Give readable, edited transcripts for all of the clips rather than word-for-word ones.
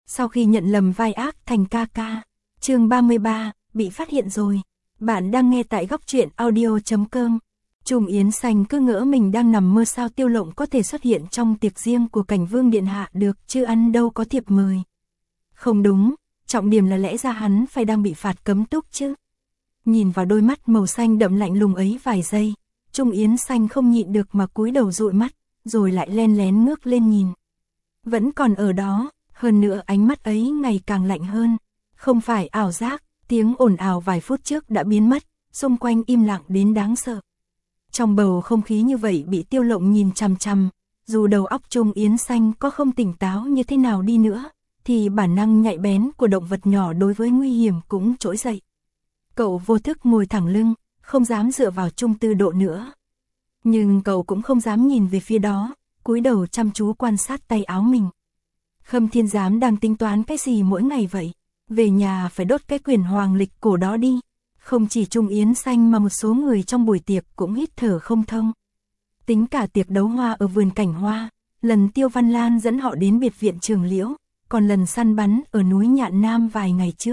sau khi nhận lầm vai ác thành ca ca. Chương 33, bị phát hiện rồi. Bạn đang nghe tại góc truyện audio.com. Trung Yến Xanh cứ ngỡ mình đang nằm mơ sao Tiêu Lộng có thể xuất hiện trong tiệc riêng của Cảnh Vương điện hạ được, chứ ăn đâu có thiệp mời. Không đúng, trọng điểm là lẽ ra hắn phải đang bị phạt cấm túc chứ. Nhìn vào đôi mắt màu xanh đậm lạnh lùng ấy vài giây, Trung Yến Xanh không nhịn được mà cúi đầu dụi mắt, rồi lại len lén ngước lên nhìn. Vẫn còn ở đó, hơn nữa ánh mắt ấy ngày càng lạnh hơn. Không phải ảo giác, tiếng ồn ào vài phút trước đã biến mất, xung quanh im lặng đến đáng sợ. Trong bầu không khí như vậy bị Tiêu Lộng nhìn chằm chằm, dù đầu óc Trung Yến Xanh có không tỉnh táo như thế nào đi nữa, thì bản năng nhạy bén của động vật nhỏ đối với nguy hiểm cũng trỗi dậy. Cậu vô thức ngồi thẳng lưng, không dám dựa vào Trung Tư Độ nữa. Nhưng cậu cũng không dám nhìn về phía đó, cúi đầu chăm chú quan sát tay áo mình. Khâm Thiên Giám đang tính toán cái gì mỗi ngày vậy? Về nhà phải đốt cái quyển hoàng lịch cổ đó đi. Không chỉ Trung Yến Xanh mà một số người trong buổi tiệc cũng hít thở không thông. Tính cả tiệc đấu hoa ở vườn cảnh hoa, lần Tiêu Văn Lan dẫn họ đến biệt viện Trường Liễu, còn lần săn bắn ở núi Nhạn Nam vài ngày trước.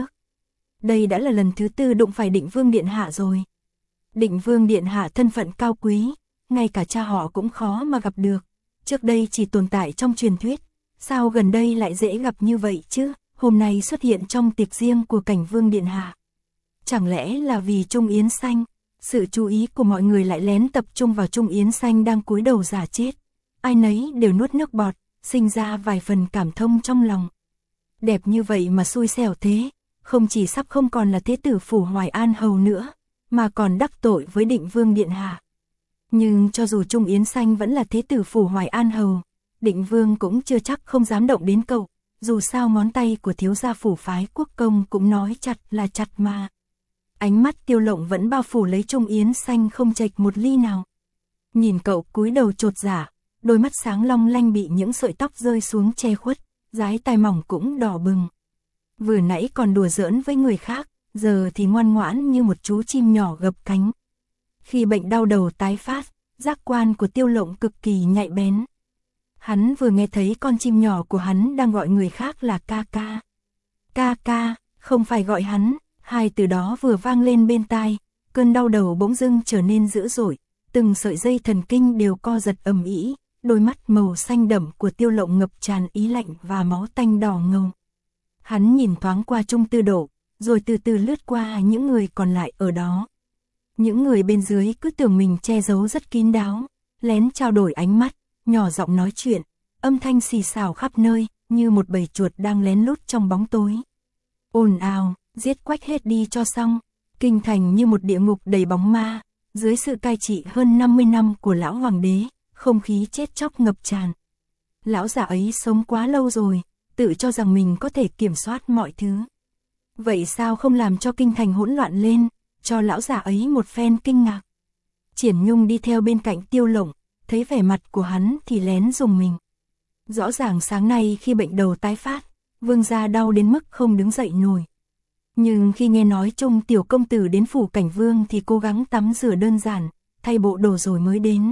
Đây đã là lần thứ 4 đụng phải Định Vương điện hạ rồi. Định Vương điện hạ thân phận cao quý, ngay cả cha họ cũng khó mà gặp được. Trước đây chỉ tồn tại trong truyền thuyết, sao gần đây lại dễ gặp như vậy chứ? Hôm nay xuất hiện trong tiệc riêng của Cảnh Vương điện hạ. Chẳng lẽ là vì Trung Yến Xanh? Sự chú ý của mọi người lại lén tập trung vào Trung Yến Xanh đang cúi đầu giả chết. Ai nấy đều nuốt nước bọt, sinh ra vài phần cảm thông trong lòng. Đẹp như vậy mà xui xẻo thế, không chỉ sắp không còn là thế tử phủ Hoài An hầu nữa, mà còn đắc tội với Định Vương điện hạ. Nhưng cho dù Trung Yến Xanh vẫn là thế tử phủ Hoài An hầu, Định Vương cũng chưa chắc không dám động đến cậu, dù sao ngón tay của thiếu gia phủ phái quốc công cũng nói chặt là chặt mà. Ánh mắt Tiêu Lộng vẫn bao phủ lấy Trung Yến Xanh không chệch một ly nào. Nhìn cậu cúi đầu chột dạ, đôi mắt sáng long lanh bị những sợi tóc rơi xuống che khuất, dái tai mỏng cũng đỏ bừng. Vừa nãy còn đùa giỡn với người khác, giờ thì ngoan ngoãn như một chú chim nhỏ gập cánh. Khi bệnh đau đầu tái phát, giác quan của Tiêu Lộng cực kỳ nhạy bén. Hắn vừa nghe thấy con chim nhỏ của hắn đang gọi người khác là ca ca. Ca ca, không phải gọi hắn, hai từ đó vừa vang lên bên tai, cơn đau đầu bỗng dưng trở nên dữ dội, từng sợi dây thần kinh đều co giật ầm ĩ, đôi mắt màu xanh đậm của Tiêu Lộng ngập tràn ý lạnh và máu tanh đỏ ngầu. Hắn nhìn thoáng qua Trung Tư Độ, rồi từ từ lướt qua những người còn lại ở đó. Những người bên dưới cứ tưởng mình che giấu rất kín đáo, lén trao đổi ánh mắt, nhỏ giọng nói chuyện, âm thanh xì xào khắp nơi, như một bầy chuột đang lén lút trong bóng tối. Ồn ào, giết quách hết đi cho xong, kinh thành như một địa ngục đầy bóng ma, dưới sự cai trị hơn 50 năm của lão hoàng đế, không khí chết chóc ngập tràn. Lão già ấy sống quá lâu rồi, tự cho rằng mình có thể kiểm soát mọi thứ. Vậy sao không làm cho kinh thành hỗn loạn lên, cho lão già ấy một phen kinh ngạc. Triển Nhung đi theo bên cạnh Tiêu Lộng, thấy vẻ mặt của hắn thì lén rùng mình. Rõ ràng sáng nay khi bệnh đầu tái phát, vương gia đau đến mức không đứng dậy nổi. Nhưng khi nghe nói Trung tiểu công tử đến phủ Cảnh Vương thì cố gắng tắm rửa đơn giản, thay bộ đồ rồi mới đến.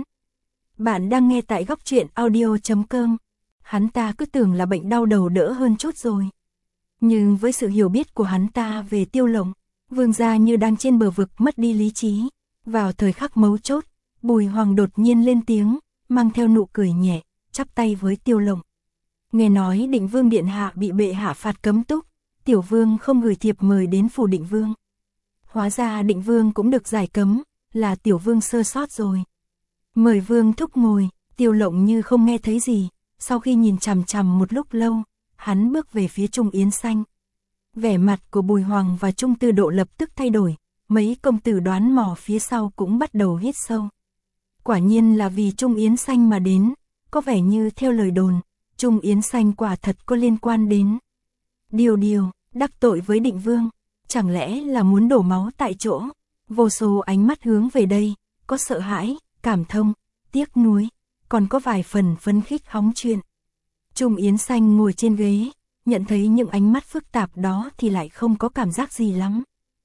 Bạn đang nghe tại góc truyện audio.com. Hắn ta cứ tưởng là bệnh đau đầu đỡ hơn chút rồi. Nhưng với sự hiểu biết của hắn ta về Tiêu Lộng, vương gia như đang trên bờ vực mất đi lý trí. Vào thời khắc mấu chốt, Bùi Hoàng đột nhiên lên tiếng, mang theo nụ cười nhẹ, chắp tay với Tiêu Lộng. Nghe nói Định Vương điện hạ bị bệ hạ phạt cấm túc, tiểu vương không gửi thiệp mời đến phủ Định Vương. Hóa ra Định Vương cũng được giải cấm, là tiểu vương sơ sót rồi. Mời vương thúc ngồi. Tiêu Lộng như không nghe thấy gì, sau khi nhìn chằm chằm một lúc lâu, hắn bước về phía Trung Yến Xanh. Vẻ mặt của Bùi Hoàng và Trung Tư Độ lập tức thay đổi, mấy công tử đoán mò phía sau cũng bắt đầu hít sâu. Quả nhiên là vì Trung Yến Xanh mà đến, có vẻ như theo lời đồn, Trung Yến Xanh quả thật có liên quan đến. Điều, đắc tội với Định Vương, chẳng lẽ là muốn đổ máu tại chỗ? Vô số ánh mắt hướng về đây, có sợ hãi, cảm thông, tiếc nuối, còn có vài phần phấn khích hóng chuyện. Trung Yến Xanh ngồi trên ghế, nhận thấy những ánh mắt phức tạp đó thì lại không có cảm giác gì lắm.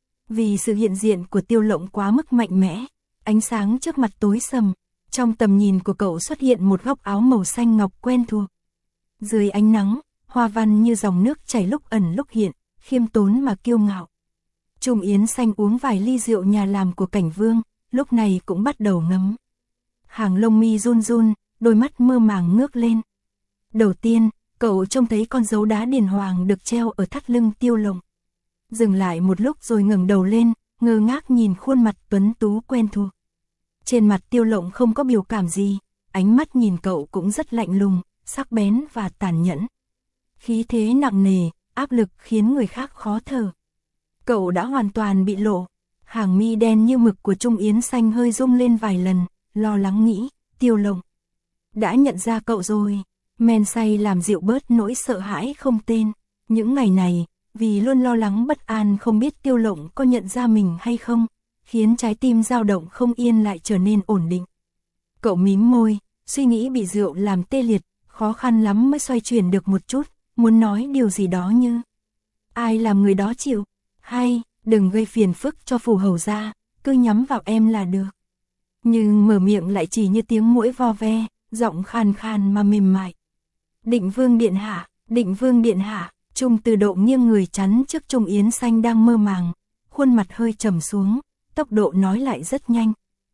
Vì sự hiện diện của Tiêu Lộng quá mức mạnh mẽ, ánh sáng trước mặt tối sầm, trong tầm nhìn của cậu xuất hiện một góc áo màu xanh ngọc quen thuộc. Dưới ánh nắng, hoa văn như dòng nước chảy lúc ẩn lúc hiện, khiêm tốn mà kiêu ngạo. Trung Yến Xanh uống vài ly rượu nhà làm của Cảnh Vương, lúc này cũng bắt đầu ngấm. Hàng lông mi run run, đôi mắt mơ màng ngước lên. Đầu tiên, cậu trông thấy con dấu đá điền hoàng được treo ở thắt lưng Tiêu Lộng. Dừng lại một lúc rồi ngẩng đầu lên, ngơ ngác nhìn khuôn mặt tuấn tú quen thuộc. Trên mặt Tiêu Lộng không có biểu cảm gì, ánh mắt nhìn cậu cũng rất lạnh lùng, sắc bén và tàn nhẫn. Khí thế nặng nề, áp lực khiến người khác khó thở. Cậu đã hoàn toàn bị lộ. Hàng mi đen như mực của Trung Yến Xanh hơi rung lên vài lần, lo lắng nghĩ, Tiêu Lộng đã nhận ra cậu rồi. Men say làm dịu bớt nỗi sợ hãi không tên. Những ngày này, vì luôn lo lắng bất an không biết Tiêu Lộng có nhận ra mình hay không, khiến trái tim dao động không yên lại trở nên ổn định. Cậu mím môi, suy nghĩ bị rượu làm tê liệt, khó khăn lắm mới xoay chuyển được một chút, muốn nói điều gì đó như: ai làm người đó chịu, hay, đừng gây phiền phức cho phủ hầu gia, cứ nhắm vào em là được. Nhưng mở miệng lại chỉ như tiếng muỗi vo ve, giọng khàn khàn mà mềm mại. Định Vương điện hạ, Định Vương điện hạ. Trung Từ Độ nghiêng người chắn trước Trung Yến Xanh đang mơ màng, khuôn mặt hơi trầm xuống, tốc độ nói lại rất nhanh.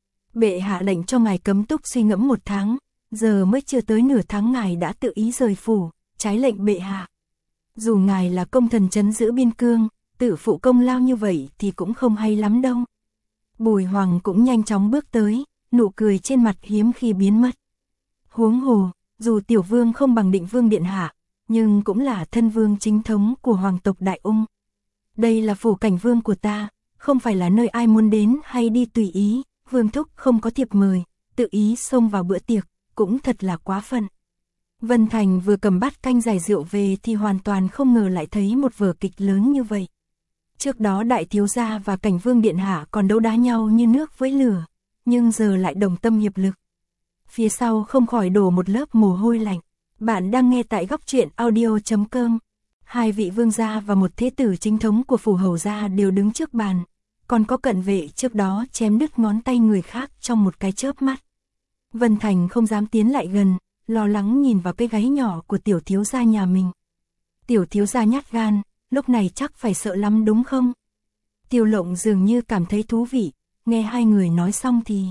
Bệ hạ lệnh cho ngài cấm túc suy ngẫm 1 tháng, giờ mới chưa tới nửa tháng ngài đã tự ý rời phủ, trái lệnh bệ hạ. Dù ngài là công thần trấn giữ biên cương, tự phụ công lao như vậy thì cũng không hay lắm đâu. Bùi Hoàng cũng nhanh chóng bước tới, nụ cười trên mặt hiếm khi biến mất. Huống hồ, dù tiểu vương không bằng Định Vương điện hạ, nhưng cũng là thân vương chính thống của hoàng tộc Đại Ung. Đây là phủ Cảnh Vương của ta, không phải là nơi ai muốn đến hay đi tùy ý, Vương thúc không có thiệp mời, tự ý xông vào bữa tiệc, cũng thật là quá phận. Vân Thành vừa cầm bát canh giải rượu về thì hoàn toàn không ngờ lại thấy một vở kịch lớn như vậy. Trước đó đại thiếu gia và Cảnh Vương điện hạ còn đấu đá nhau như nước với lửa, nhưng giờ lại đồng tâm hiệp lực. Phía sau không khỏi đổ một lớp mồ hôi lạnh. Bạn đang nghe tại góc truyện audio.com. Hai vị vương gia và một thế tử chính thống của phủ hầu gia đều đứng trước bàn, còn có cận vệ trước đó chém đứt ngón tay người khác trong một cái chớp mắt. Vân Thành không dám tiến lại gần, lo lắng nhìn vào cái gáy nhỏ của tiểu thiếu gia nhà mình. Tiểu thiếu gia nhát gan, lúc này chắc phải sợ lắm đúng không? Tiêu Lộng dường như cảm thấy thú vị, nghe hai người nói xong thì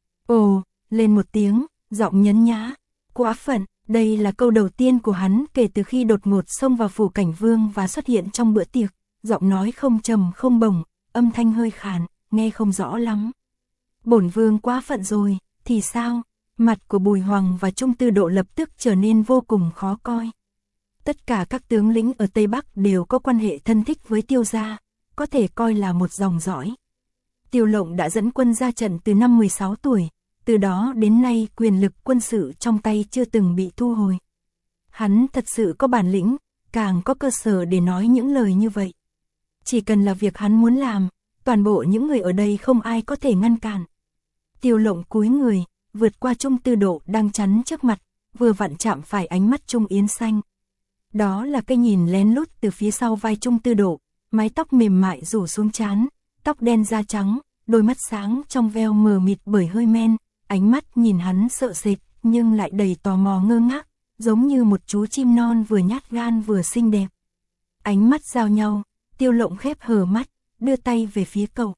ồ, lên một tiếng, giọng nhấn nhá, quá phận. Đây là câu đầu tiên của hắn kể từ khi đột ngột xông vào phủ Cảnh Vương và xuất hiện trong bữa tiệc, giọng nói không trầm không bổng, âm thanh hơi khàn, nghe không rõ lắm. Bổn vương quá phận rồi, thì sao? Mặt của Bùi Hoàng và Trung Từ Độ lập tức trở nên vô cùng khó coi. Tất cả các tướng lĩnh ở Tây Bắc đều có quan hệ thân thích với Tiêu gia, có thể coi là một dòng dõi. Tiêu Lộng đã dẫn quân ra trận từ năm 16 tuổi. Từ đó đến nay quyền lực quân sự trong tay chưa từng bị thu hồi. Hắn thật sự có bản lĩnh, càng có cơ sở để nói những lời như vậy. Chỉ cần là việc hắn muốn làm, toàn bộ những người ở đây không ai có thể ngăn cản. Tiêu Lộng cúi người, vượt qua Trung Từ Độ đang chắn trước mặt, vừa vặn chạm phải ánh mắt Trung Yến Xanh. Đó là cái nhìn lén lút từ phía sau vai Trung Từ Độ, mái tóc mềm mại rủ xuống trán, tóc đen da trắng, đôi mắt sáng trong veo mờ mịt bởi hơi men. Ánh mắt nhìn hắn sợ sệt, nhưng lại đầy tò mò ngơ ngác, giống như một chú chim non vừa nhát gan vừa xinh đẹp. Ánh mắt giao nhau, Tiêu Lộng khép hờ mắt, đưa tay về phía cậu.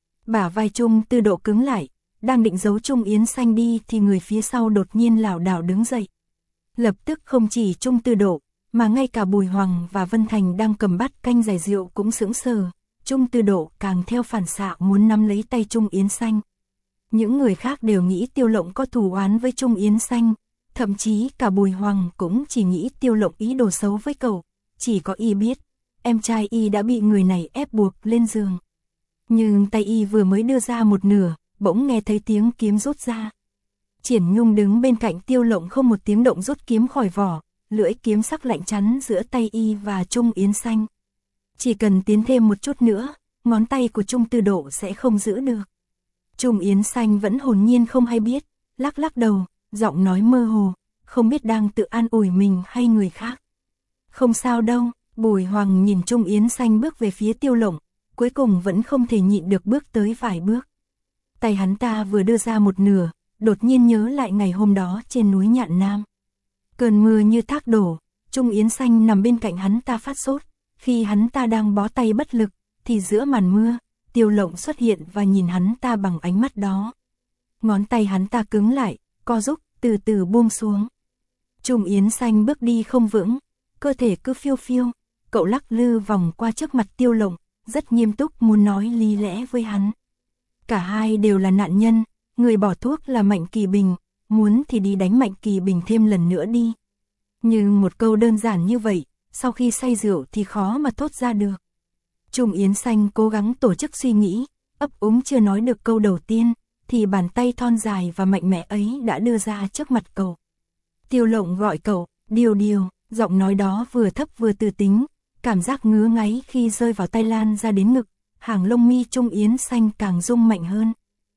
Bả vai Trung Từ Độ cứng lại, đang định giấu Trung Yến Xanh đi thì người phía sau đột nhiên lảo đảo đứng dậy. Lập tức không chỉ Trung Từ Độ, mà ngay cả Bùi Hoàng và Vân Thành đang cầm bát canh giải rượu cũng sững sờ. Trung Từ Độ càng theo phản xạ muốn nắm lấy tay Trung Yến Xanh. Những người khác đều nghĩ Tiêu Lộng có thù oán với Trung Yến Xanh, thậm chí cả Bùi Hoàng cũng chỉ nghĩ Tiêu Lộng ý đồ xấu với cậu, chỉ có y biết, em trai y đã bị người này ép buộc lên giường. Nhưng tay y vừa mới đưa ra một nửa, bỗng nghe thấy tiếng kiếm rút ra. Triển Nhung đứng bên cạnh Tiêu Lộng không một tiếng động rút kiếm khỏi vỏ, lưỡi kiếm sắc lạnh chắn giữa tay y và Trung Yến Xanh. Chỉ cần tiến thêm một chút nữa, ngón tay của Trung Từ Độ sẽ không giữ được. Trung Yến Xanh vẫn hồn nhiên không hay biết, lắc lắc đầu, giọng nói mơ hồ, không biết đang tự an ủi mình hay người khác. Không sao đâu, Bùi Hoàng nhìn Trung Yến Xanh bước về phía Tiêu Lộng, cuối cùng vẫn không thể nhịn được bước tới vài bước. Tay hắn ta vừa đưa ra một nửa, đột nhiên nhớ lại ngày hôm đó trên núi Nhạn Nam. Cơn mưa như thác đổ, Trung Yến Xanh nằm bên cạnh hắn ta phát sốt, khi hắn ta đang bó tay bất lực, thì giữa màn mưa, Tiêu Lộng xuất hiện và nhìn hắn ta bằng ánh mắt đó. Ngón tay hắn ta cứng lại, co rúm, từ từ buông xuống. Trung Yến Xanh bước đi không vững, cơ thể cứ phiêu phiêu, cậu lắc lư vòng qua trước mặt Tiêu Lộng, rất nghiêm túc muốn nói lý lẽ với hắn. Cả hai đều là nạn nhân, người bỏ thuốc là Mạnh Kỳ Bình, muốn thì đi đánh Mạnh Kỳ Bình thêm lần nữa đi. Nhưng một câu đơn giản như vậy, sau khi say rượu thì khó mà thốt ra được. Trung Yến Xanh cố gắng tổ chức suy nghĩ, ấp úng chưa nói được câu đầu tiên, thì bàn tay thon dài và mạnh mẽ ấy đã đưa ra trước mặt cậu. Tiêu Lộng gọi cậu, Điều Điều, giọng nói đó vừa thấp vừa từ tính, cảm giác ngứa ngáy khi rơi vào tay lan ra đến ngực, hàng lông mi Trung Yến Xanh càng rung mạnh hơn.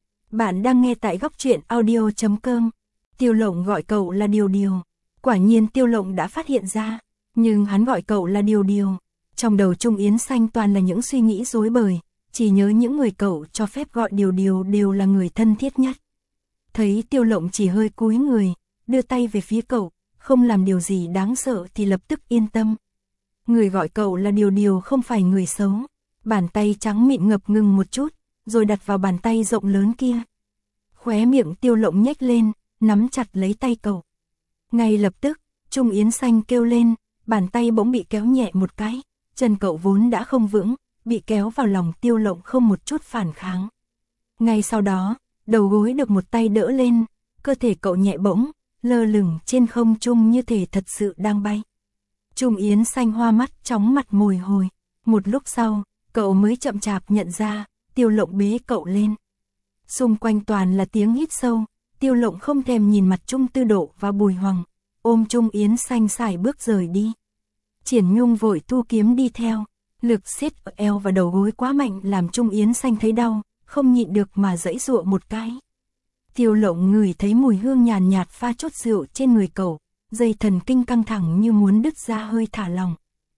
Bạn đang nghe tại góc truyện audio.com. Tiêu Lộng gọi cậu là Điều Điều. Quả nhiên Tiêu Lộng đã phát hiện ra, nhưng hắn gọi cậu là Điều Điều. Trong đầu Trung Yến Xanh toàn là những suy nghĩ rối bời, chỉ nhớ những người cậu cho phép gọi Điều Điều đều là người thân thiết nhất. Thấy Tiêu Lộng chỉ hơi cúi người, đưa tay về phía cậu, không làm điều gì đáng sợ thì lập tức yên tâm. Người gọi cậu là Điều Điều không phải người xấu. Bàn tay trắng mịn ngập ngừng một chút, rồi đặt vào bàn tay rộng lớn kia. Khóe miệng Tiêu Lộng nhếch lên, nắm chặt lấy tay cậu. Ngay lập tức, Trung Yến Xanh kêu lên, bàn tay bỗng bị kéo nhẹ một cái, chân cậu vốn đã không vững, bị kéo vào lòng Tiêu Lộng không một chút phản kháng. Ngay sau đó, đầu gối được một tay đỡ lên, cơ thể cậu nhẹ bỗng, lơ lửng trên không trung như thể thật sự đang bay. Trung Yến Xanh hoa mắt chóng mặt mồi hồi, một lúc sau, cậu mới chậm chạp nhận ra, Tiêu Lộng bế cậu lên. Xung quanh toàn là tiếng hít sâu, Tiêu Lộng không thèm nhìn mặt Trung Tư Độ và Bùi Hoàng, ôm Trung Yến Xanh sải bước rời đi. Triển Nhung vội thu kiếm đi theo, lực siết ở eo và đầu gối quá mạnh làm Trung Yến Xanh thấy đau, không nhịn được mà giãy giụa một cái. Tiêu Lộng ngửi thấy mùi hương nhàn nhạt pha chút rượu trên người cậu, dây thần kinh căng thẳng như muốn đứt ra hơi thả lỏng.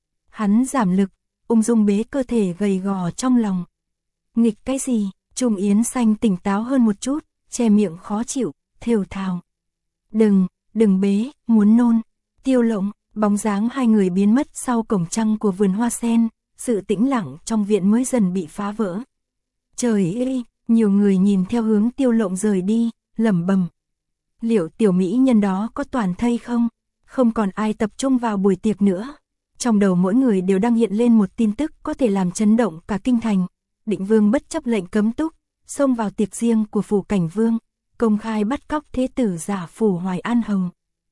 Hắn giảm lực, ung dung bế cơ thể gầy gò trong lòng. Nghịch cái gì? Trung Yến Xanh tỉnh táo hơn một chút, che miệng khó chịu, thều thào. Đừng bế, muốn nôn. Tiêu Lộng, bóng dáng hai người biến mất sau cổng trăng của vườn hoa sen, sự tĩnh lặng trong viện mới dần bị phá vỡ. Trời ơi, nhiều người nhìn theo hướng Tiêu Lộng rời đi, lẩm bẩm. Liệu tiểu mỹ nhân đó có toàn thây không? Không còn ai tập trung vào buổi tiệc nữa. Trong đầu mỗi người đều đang hiện lên một tin tức có thể làm chấn động cả kinh thành. Định Vương bất chấp lệnh cấm túc, xông vào tiệc riêng của phủ Cảnh Vương, công khai bắt cóc thế tử giả phủ Hoài An Hồng.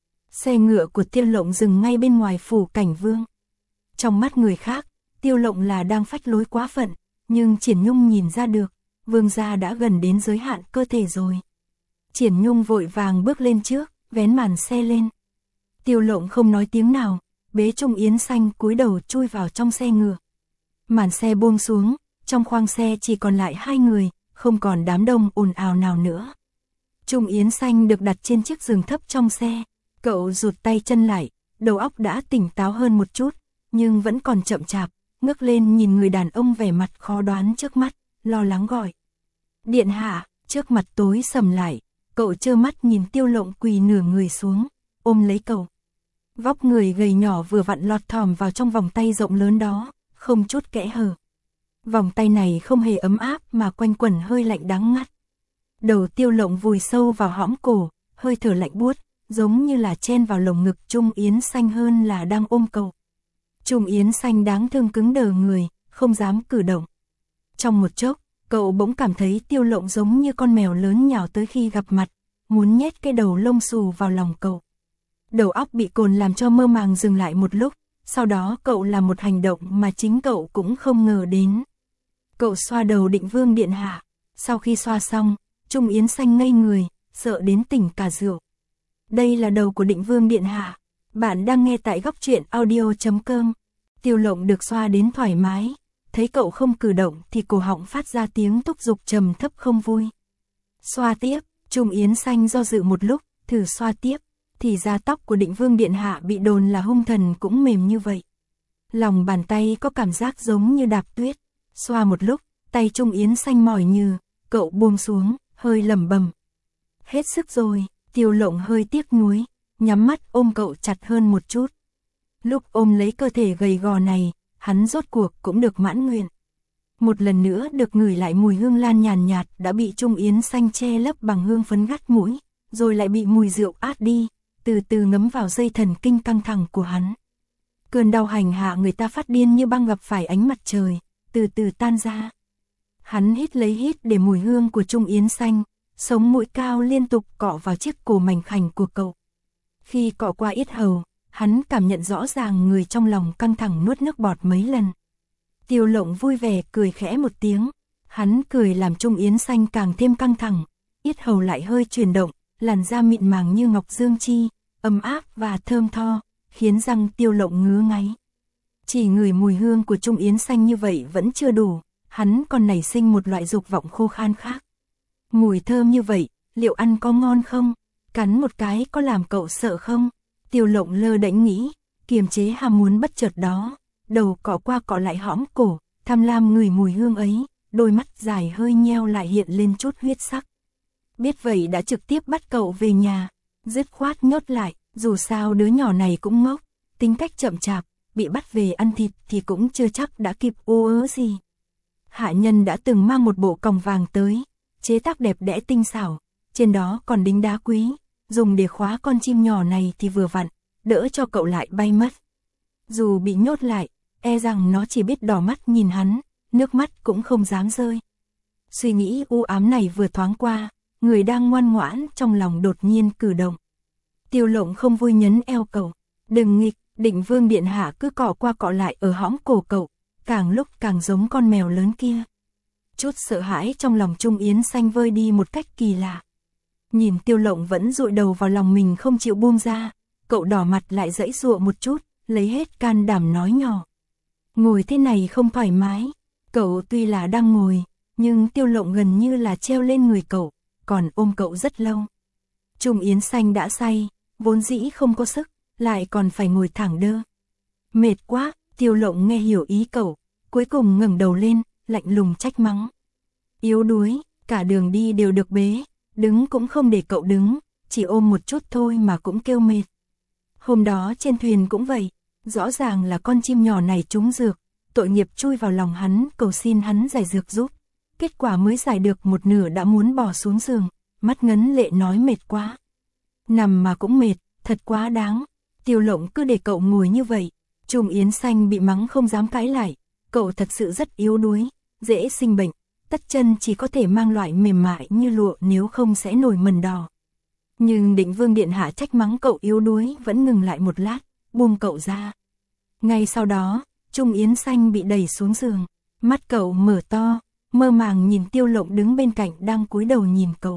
Xe ngựa của Tiêu Lộng dừng ngay bên ngoài phủ Cảnh Vương. Trong mắt người khác, Tiêu Lộng là đang phách lối quá phận, nhưng Triển Nhung nhìn ra được, vương gia đã gần đến giới hạn cơ thể rồi. Triển Nhung vội vàng bước lên trước, vén màn xe lên. Tiêu Lộng không nói tiếng nào, bế Trung Yến Xanh cúi đầu chui vào trong xe ngựa. Màn xe buông xuống, trong khoang xe chỉ còn lại hai người, không còn đám đông ồn ào nào nữa. Trung Yến Xanh được đặt trên chiếc giường thấp trong xe, cậu rụt tay chân lại, đầu óc đã tỉnh táo hơn một chút, nhưng vẫn còn chậm chạp, ngước lên nhìn người đàn ông vẻ mặt khó đoán trước mắt, lo lắng gọi. Điện hạ, trước mặt tối sầm lại, cậu trơ mắt nhìn Tiêu Lộng quỳ nửa người xuống, ôm lấy cậu. Vóc người gầy nhỏ vừa vặn lọt thỏm vào trong vòng tay rộng lớn đó, không chút kẽ hở. Vòng tay này không hề ấm áp mà quanh quẩn hơi lạnh đắng ngắt. Đầu Tiêu Lộng vùi sâu vào hõm cổ, hơi thở lạnh buốt, giống như là chen vào lồng ngực Trung Yến Xanh hơn là đang ôm cậu. Trung Yến Xanh đáng thương cứng đờ người, không dám cử động. Trong một chốc, cậu bỗng cảm thấy Tiêu Lộng giống như con mèo lớn nhào tới khi gặp mặt, muốn nhét cái đầu lông xù vào lòng cậu. Đầu óc bị cồn làm cho mơ màng dừng lại một lúc, sau đó cậu làm một hành động mà chính cậu cũng không ngờ đến. Cậu xoa đầu Định Vương điện hạ, sau khi xoa xong, Trung Yến Xanh ngây người, sợ đến tỉnh cả rượu. Đây là đầu của Định Vương điện hạ. Bạn đang nghe tại góc truyện audio.com. Tiêu Lộng được xoa đến thoải mái, thấy cậu không cử động thì cổ họng phát ra tiếng thúc giục trầm thấp không vui. Xoa tiếp, Trung Yến Xanh do dự một lúc, thử xoa tiếp, thì da tóc của Định Vương điện hạ bị đồn là hung thần cũng mềm như vậy. Lòng bàn tay có cảm giác giống như đạp tuyết, xoa một lúc, tay Trung Yến Xanh mỏi nhừ, cậu buông xuống, hơi lẩm bẩm. Hết sức rồi. Tiêu Lộng hơi tiếc nuối, nhắm mắt ôm cậu chặt hơn một chút. Lúc ôm lấy cơ thể gầy gò này, hắn rốt cuộc cũng được mãn nguyện. Một lần nữa được ngửi lại mùi hương lan nhàn nhạt đã bị Trung Yến Xanh che lấp bằng hương phấn gắt mũi, rồi lại bị mùi rượu át đi, từ từ ngấm vào dây thần kinh căng thẳng của hắn. Cơn đau hành hạ người ta phát điên như băng gặp phải ánh mặt trời, từ từ tan ra. Hắn hít lấy hít để mùi hương của Trung Yến Xanh, sống mũi cao liên tục cọ vào chiếc cổ mảnh khảnh của cậu. Khi cọ qua yết hầu, hắn cảm nhận rõ ràng người trong lòng căng thẳng nuốt nước bọt mấy lần. Tiêu Lộng vui vẻ cười khẽ một tiếng, hắn cười làm Trung Yến Xanh càng thêm căng thẳng, yết hầu lại hơi chuyển động, làn da mịn màng như ngọc dương chi, ấm áp và thơm tho, khiến răng Tiêu Lộng ngứa ngáy. Chỉ ngửi mùi hương của Trung Yến Xanh như vậy vẫn chưa đủ, hắn còn nảy sinh một loại dục vọng khô khan khác. Mùi thơm như vậy, liệu ăn có ngon không? Cắn một cái có làm cậu sợ không? Tiêu Lộng lơ đễnh nghĩ, kiềm chế ham muốn bất chợt đó, đầu cọ qua cọ lại hõm cổ, tham lam ngửi mùi hương ấy, đôi mắt dài hơi nheo lại hiện lên chút huyết sắc. Biết vậy đã trực tiếp bắt cậu về nhà, dứt khoát nhốt lại, dù sao đứa nhỏ này cũng ngốc, tính cách chậm chạp, bị bắt về ăn thịt thì cũng chưa chắc đã kịp ô ớ gì. Hạ nhân đã từng mang một bộ còng vàng tới, chế tác đẹp đẽ tinh xảo, trên đó còn đính đá quý, dùng để khóa con chim nhỏ này thì vừa vặn, đỡ cho cậu lại bay mất. Dù bị nhốt lại, e rằng nó chỉ biết đỏ mắt nhìn hắn, nước mắt cũng không dám rơi. Suy nghĩ u ám này vừa thoáng qua, người đang ngoan ngoãn trong lòng đột nhiên cử động. Tiêu Lộng không vui nhấn eo cậu, đừng nghịch, Định Vương điện hạ cứ cọ qua cọ lại ở hõm cổ cậu, càng lúc càng giống con mèo lớn kia. Chút sợ hãi trong lòng Trung Yến Xanh vơi đi một cách kỳ lạ. Nhìn Tiêu Lộng vẫn dụi đầu vào lòng mình không chịu buông ra, cậu đỏ mặt lại giãy giụa một chút, lấy hết can đảm nói nhỏ. Ngồi thế này không thoải mái. Cậu tuy là đang ngồi, nhưng Tiêu Lộng gần như là treo lên người cậu, còn ôm cậu rất lâu. Trung Yến Xanh đã say, vốn dĩ không có sức, lại còn phải ngồi thẳng đơ. Mệt quá, Tiêu Lộng nghe hiểu ý cậu, cuối cùng ngẩng đầu lên, lạnh lùng trách mắng. Yếu đuối, cả đường đi đều được bế, đứng cũng không để cậu đứng, chỉ ôm một chút thôi mà cũng kêu mệt. Hôm đó trên thuyền cũng vậy, rõ ràng là con chim nhỏ này trúng dược, tội nghiệp chui vào lòng hắn cầu xin hắn giải dược giúp. Kết quả mới giải được một nửa đã muốn bỏ xuống giường, mắt ngấn lệ nói mệt quá. Nằm mà cũng mệt, thật quá đáng. Tiêu Lộng cứ để cậu ngồi như vậy. Trung Yến Xanh bị mắng không dám cãi lại, cậu thật sự rất yếu đuối, dễ sinh bệnh, tất chân chỉ có thể mang loại mềm mại như lụa nếu không sẽ nổi mẩn đỏ. Nhưng Định Vương điện hạ trách mắng cậu yếu đuối vẫn ngừng lại một lát, buông cậu ra. Ngay sau đó, Trung Yến Xanh bị đẩy xuống giường, mắt cậu mở to, mơ màng nhìn Tiêu Lộng đứng bên cạnh đang cúi đầu nhìn cậu.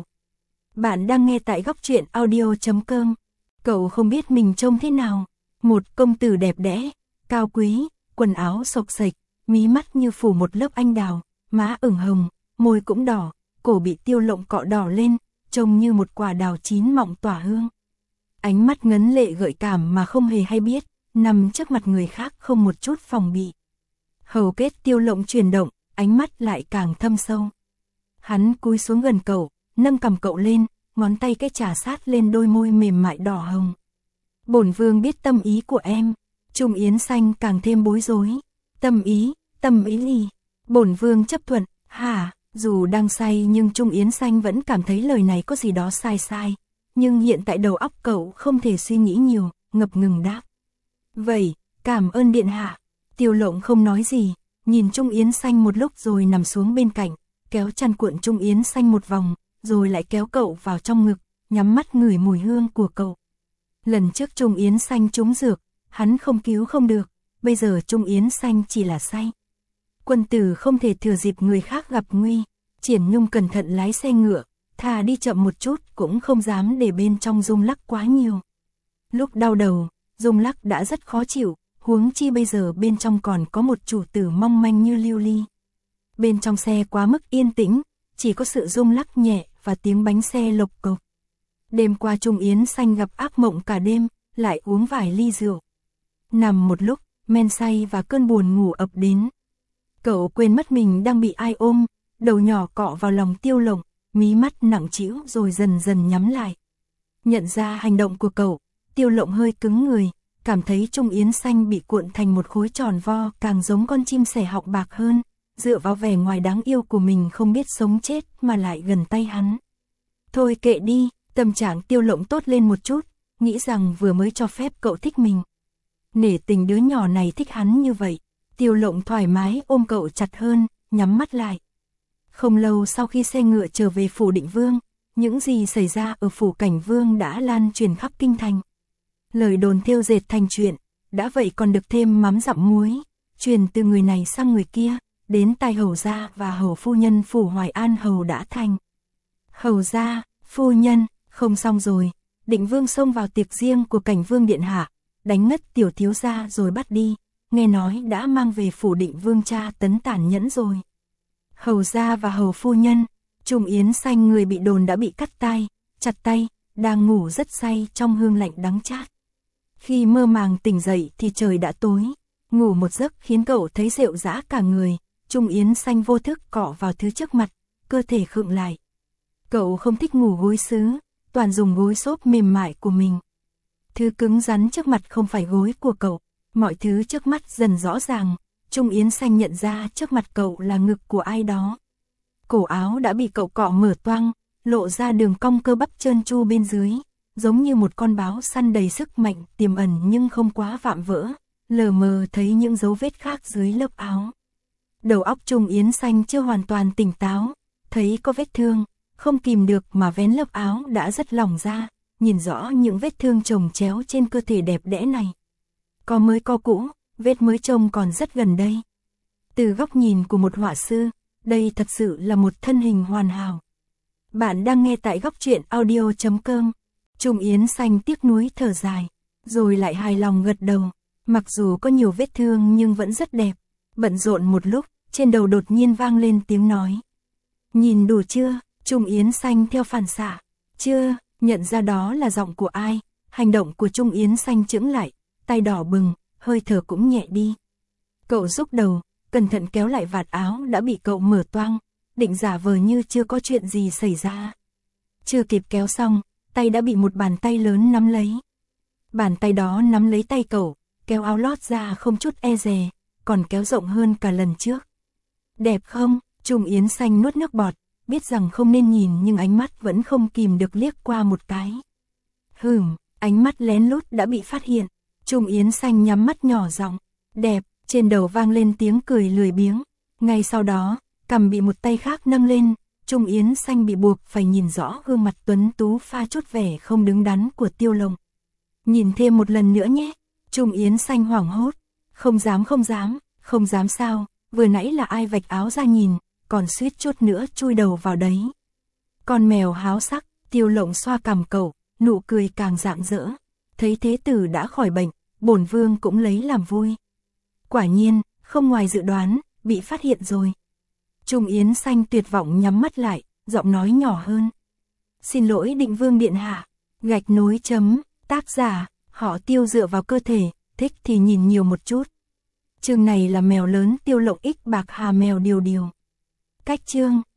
Bạn đang nghe tại góc truyện audio.com. Cậu không biết mình trông thế nào, một công tử đẹp đẽ, cao quý, quần áo xộc xệch, mí mắt như phủ một lớp anh đào, má ửng hồng, môi cũng đỏ, cổ bị Tiêu Lộng cọ đỏ lên, trông như một quả đào chín mọng tỏa hương. Ánh mắt ngấn lệ gợi cảm mà không hề hay biết, nằm trước mặt người khác không một chút phòng bị. Hầu kết Tiêu Lộng chuyển động, ánh mắt lại càng thâm sâu. Hắn cúi xuống gần cậu, nâng cằm cậu lên, ngón tay cái chà sát lên đôi môi mềm mại đỏ hồng. Bổn vương biết tâm ý của em. Trung Yến Xanh càng thêm bối rối. Tâm ý gì? Bổn vương chấp thuận. Hả? Dù đang say nhưng Trung Yến Xanh vẫn cảm thấy lời này có gì đó sai sai. Nhưng hiện tại đầu óc cậu không thể suy nghĩ nhiều, ngập ngừng đáp. Vậy, cảm ơn điện hạ. Tiêu Lộng không nói gì, nhìn Trung Yến Xanh một lúc rồi nằm xuống bên cạnh, kéo chăn cuộn Trung Yến Xanh một vòng, rồi lại kéo cậu vào trong ngực, nhắm mắt ngửi mùi hương của cậu. Lần trước Trung Yến Xanh trúng dược, hắn không cứu không được, bây giờ Trung Yến Xanh chỉ là say. Quân tử không thể thừa dịp người khác gặp nguy, Triển Nhung cẩn thận lái xe ngựa, thà đi chậm một chút cũng không dám để bên trong rung lắc quá nhiều. Lúc đau đầu, rung lắc đã rất khó chịu, huống chi bây giờ bên trong còn có một chủ tử mong manh như Lưu Ly. Bên trong xe quá mức yên tĩnh, chỉ có sự rung lắc nhẹ và tiếng bánh xe lộc cộc. Đêm qua Trung Yến Xanh gặp ác mộng cả đêm, lại uống vài ly rượu. Nằm một lúc, men say và cơn buồn ngủ ập đến. Cậu quên mất mình đang bị ai ôm, đầu nhỏ cọ vào lòng Tiêu Lộng, mí mắt nặng trĩu rồi dần dần nhắm lại. Nhận ra hành động của cậu, Tiêu Lộng hơi cứng người, cảm thấy Trung Yến Xanh bị cuộn thành một khối tròn vo càng giống con chim sẻ họng bạc hơn, dựa vào vẻ ngoài đáng yêu của mình không biết sống chết mà lại gần tay hắn. Thôi kệ đi, tâm trạng Tiêu Lộng tốt lên một chút, nghĩ rằng vừa mới cho phép cậu thích mình. Nể tình đứa nhỏ này thích hắn như vậy, Tiêu Lộng thoải mái ôm cậu chặt hơn, nhắm mắt lại. Không lâu sau khi xe ngựa trở về phủ Định Vương, những gì xảy ra ở phủ Cảnh Vương đã lan truyền khắp kinh thành. Lời đồn thêu dệt thành chuyện, đã vậy còn được thêm mắm dặm muối, truyền từ người này sang người kia, đến tai hầu gia và hầu phu nhân phủ Hoài An hầu đã thành. Hầu gia, phu nhân, không xong rồi, Định Vương xông vào tiệc riêng của Cảnh Vương điện hạ, đánh ngất tiểu thiếu gia rồi bắt đi, nghe nói đã mang về phủ Định Vương tra tấn tàn nhẫn rồi. Hầu gia và hầu phu nhân, Trung Yến Xanh người bị đồn đã bị cắt tay, chặt tay, đang ngủ rất say trong hương lạnh đắng chát. Khi mơ màng tỉnh dậy thì trời đã tối, ngủ một giấc khiến cậu thấy rệu rã cả người, Trung Yến Xanh vô thức cọ vào thứ trước mặt, cơ thể khựng lại. Cậu không thích ngủ gối sứ, toàn dùng gối xốp mềm mại của mình. Thứ cứng rắn trước mặt không phải gối của cậu, mọi thứ trước mắt dần rõ ràng, Trung Yến Xanh nhận ra trước mặt cậu là ngực của ai đó. Cổ áo đã bị cậu cọ mở toang, lộ ra đường cong cơ bắp trơn tru bên dưới, giống như một con báo săn đầy sức mạnh tiềm ẩn nhưng không quá vạm vỡ, lờ mờ thấy những dấu vết khác dưới lớp áo. Đầu óc Trung Yến Xanh chưa hoàn toàn tỉnh táo, thấy có vết thương, không kìm được mà vén lớp áo đã rất lỏng ra, nhìn rõ những vết thương chồng chéo trên cơ thể đẹp đẽ này. Có mới có cũ, vết mới trông còn rất gần đây. Từ góc nhìn của một họa sư, đây thật sự là một thân hình hoàn hảo. Bạn đang nghe tại góc truyện audio.com. Trung Yến Xanh tiếc nuối thở dài, rồi lại hài lòng gật đầu. Mặc dù có nhiều vết thương nhưng vẫn rất đẹp. Bận rộn một lúc, trên đầu đột nhiên vang lên tiếng nói. Nhìn đủ chưa? Trung Yến Xanh theo phản xạ. Chưa, nhận ra đó là giọng của ai. Hành động của Trung Yến Xanh chững lại, tay đỏ bừng, hơi thở cũng nhẹ đi. Cậu rúc đầu, cẩn thận kéo lại vạt áo đã bị cậu mở toang, định giả vờ như chưa có chuyện gì xảy ra. Chưa kịp kéo xong, tay đã bị một bàn tay lớn nắm lấy. Bàn tay đó nắm lấy tay cậu, kéo áo lót ra không chút e dè, còn kéo rộng hơn cả lần trước. Đẹp không? Trung Yến Xanh nuốt nước bọt, biết rằng không nên nhìn nhưng ánh mắt vẫn không kìm được liếc qua một cái. Ánh mắt lén lút đã bị phát hiện. Trung Yến Xanh nhắm mắt nhỏ giọng, đẹp, trên đầu vang lên tiếng cười lười biếng. Ngay sau đó, cằm bị một tay khác nâng lên, Trung Yến Xanh bị buộc phải nhìn rõ gương mặt tuấn tú pha chút vẻ không đứng đắn của Tiêu Lộng. Nhìn thêm một lần nữa nhé. Trung Yến Xanh hoảng hốt, không dám sao, vừa nãy là ai vạch áo ra nhìn, còn suýt chút nữa chui đầu vào đấy. Con mèo háo sắc, Tiêu Lộng xoa cằm cậu, nụ cười càng rạng rỡ. Thấy thế tử đã khỏi bệnh, bổn vương cũng lấy làm vui. Quả nhiên, không ngoài dự đoán, bị phát hiện rồi. Trung Yến Xanh tuyệt vọng nhắm mắt lại, giọng nói nhỏ hơn. Xin lỗi Định Vương điện hạ. Gạch nối chấm, tác giả, họ Tiêu dựa vào cơ thể, thích thì nhìn nhiều một chút. Chương này là mèo lớn Tiêu Lộng ích bạc hà mèo điều. Cách chương,